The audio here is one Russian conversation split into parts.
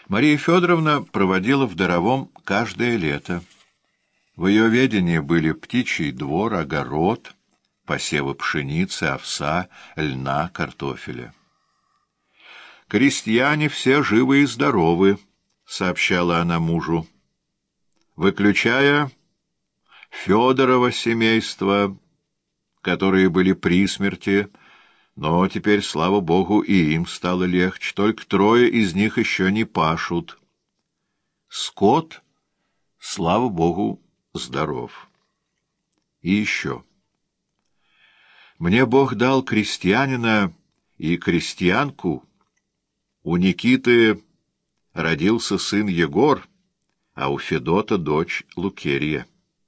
Мария Федоровна проводила в Даровом каждое лето. В ее ведении были птичий двор, огород, посевы пшеницы, овса, льна, картофеля. «Крестьяне все живы и здоровы», — сообщала она мужу, «выключая Федорова семейство, которые были при смерти, но теперь, слава богу, и им стало легче, только трое из них еще не пашут. Скот, слава богу, здоров. И еще. Мне Бог дал крестьянина и крестьянку. У Никиты родился сын Егор, а у Федота дочь Лукерья.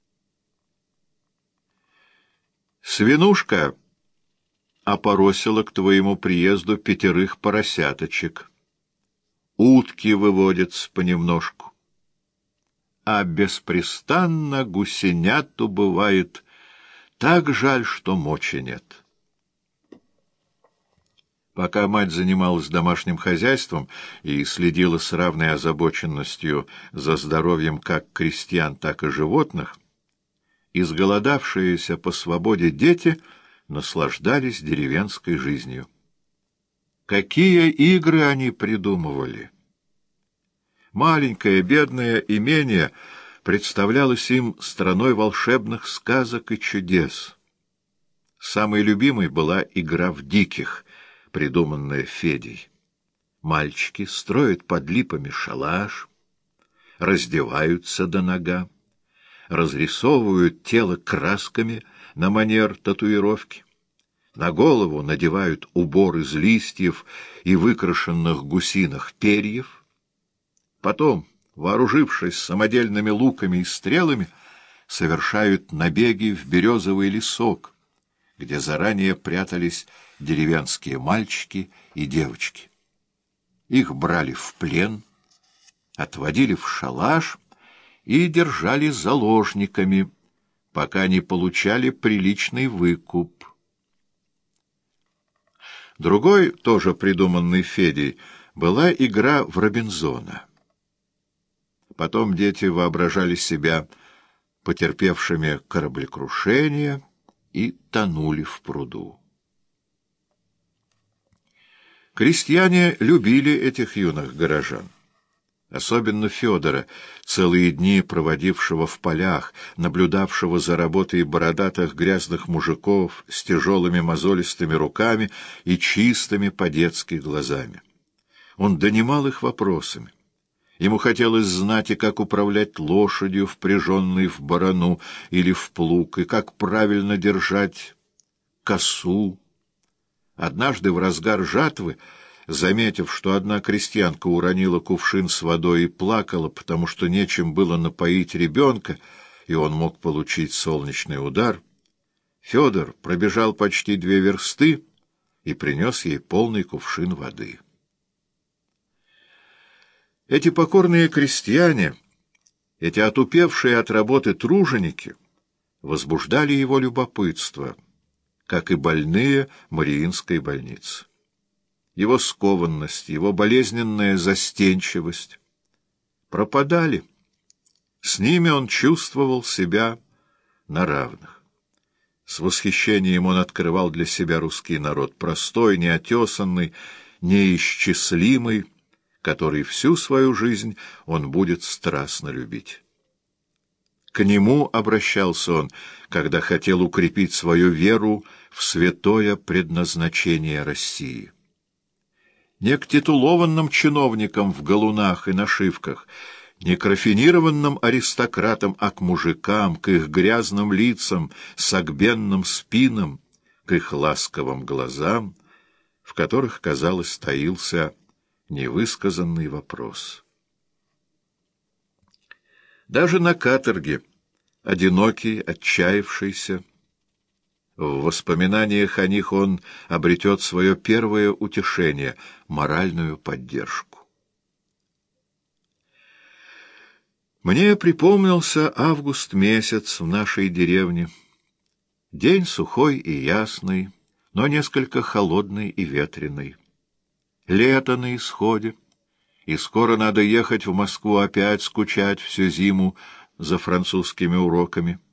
Свинушка опоросила к твоему приезду 5 поросяточек. Утки выводятся понемножку. А беспрестанно гусеняту бывает так жаль, что мочи нет. Пока мать занималась домашним хозяйством и следила с равной озабоченностью за здоровьем как крестьян, так и животных, изголодавшиеся по свободе дети наслаждались деревенской жизнью. Какие игры они придумывали! Маленькое бедное имение представлялось им страной волшебных сказок и чудес. Самой любимой была игра в диких, придуманная Федей. Мальчики строят под липами шалаш, раздеваются до нога, разрисовывают тело красками на манер татуировки, на голову надевают убор из листьев и выкрашенных гусиных перьев, потом, вооружившись самодельными луками и стрелами, совершают набеги в березовый лесок, где заранее прятались деревенские мальчики и девочки. Их брали в плен, отводили в шалаш и держали заложниками, пока не получали приличный выкуп. Другой, тоже придуманный Федей, была игра в Робинзона. Потом дети воображали себя потерпевшими кораблекрушение и тонули в пруду. Крестьяне любили этих юных горожан. Особенно Федора, целые дни проводившего в полях, наблюдавшего за работой бородатых грязных мужиков с тяжелыми мозолистыми руками и чистыми по-детски глазами. Он донимал их вопросами. Ему хотелось знать и как управлять лошадью, впряженной в барану или в плуг, и как правильно держать косу. Однажды в разгар жатвы, заметив, что одна крестьянка уронила кувшин с водой и плакала, потому что нечем было напоить ребенка, и он мог получить солнечный удар, Федор пробежал почти 2 версты и принес ей полный кувшин воды. Эти покорные крестьяне, эти отупевшие от работы труженики, возбуждали его любопытство, как и больные Мариинской больницы. Его скованность, его болезненная застенчивость пропадали. С ними он чувствовал себя на равных. С восхищением он открывал для себя русский народ, простой, неотесанный, неисчислимый, который всю свою жизнь он будет страстно любить. К нему обращался он, когда хотел укрепить свою веру в святое предназначение России. Не к титулованным чиновникам в галунах и нашивках, не к рафинированным аристократам, а к мужикам, к их грязным лицам, согбенным спинам, к их ласковым глазам, в которых, казалось, таился невысказанный вопрос. Даже на каторге, одинокий, отчаявшийся, в воспоминаниях о них он обретет свое первое утешение — моральную поддержку. Мне припомнился август месяц в нашей деревне. День сухой и ясный, но несколько холодный и ветреный. Лето на исходе, и скоро надо ехать в Москву опять скучать всю зиму за французскими уроками.